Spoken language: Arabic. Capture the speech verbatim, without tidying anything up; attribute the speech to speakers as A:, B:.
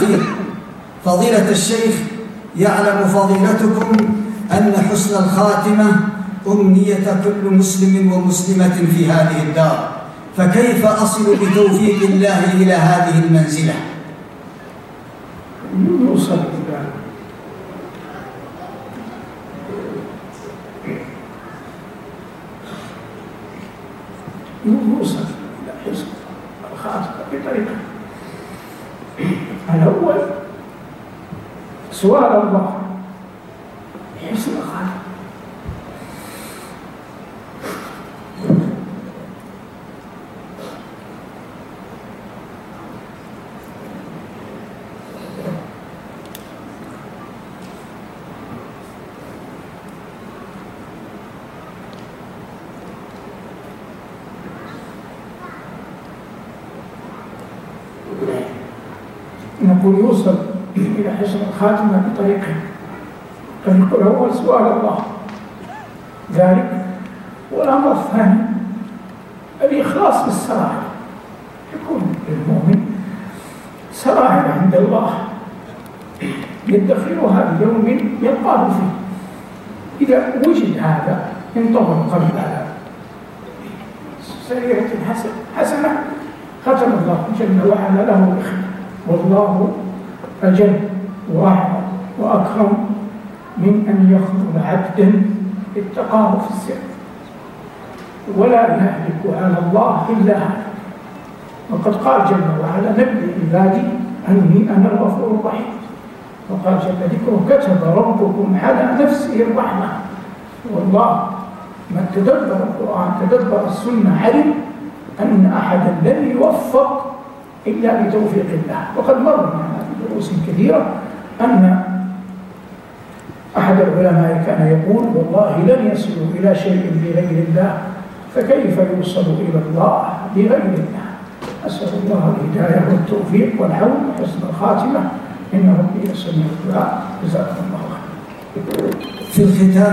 A: الأخير. فضيلة الشيخ، يعلم فضيلتكم أن حسن الخاتمة أمنية كل مسلم ومسلمة في هذه الدار، فكيف أصل بتوفيق الله إلى هذه المنزلة؟
B: يوصل إلى يوصل إلى حسن الخاتمة بطريقة. الأول سؤال الله حسن الخاتمة. نقول يوصل إلى حسن الخاتمة بطريقة. الطريق الأول سؤال الله ذلك، والأمر الثاني الإخلاص بالسرائر. يكون المؤمن سرائر عند الله يدخرها ليوم يلقاه فيه. إذا وجد هذا انطوى القلب على سريرة حسنة ختم الله جل وعلا له بخير. والله أجل وأعظم وأكرم من أن يخذل عبدا اتقاه في السر، ولا يهلك على الله إلا هذا. وقد قال جل وعلا نبئ عبادي أني أنا الغفور الرحيم. وقال جل ذكره كتب ربكم على نفسه الرحمة. والله من تدبر القرآن تدبر السنة علم أن أحدا لن يوفق إلا بتوفيق الله. وقد مر معنا في دروس كثيرة أن أحد العلماء كان يقول والله لن يصلوا إلى شيء بغير الله، فكيف يوصل إلى الله بغير الله؟ أسأل الله الهداية والتوفيق والعون وحسن الخاتمة، إن ربي يسمع الدعاء. جزاكم الله خيرا.
A: في الختام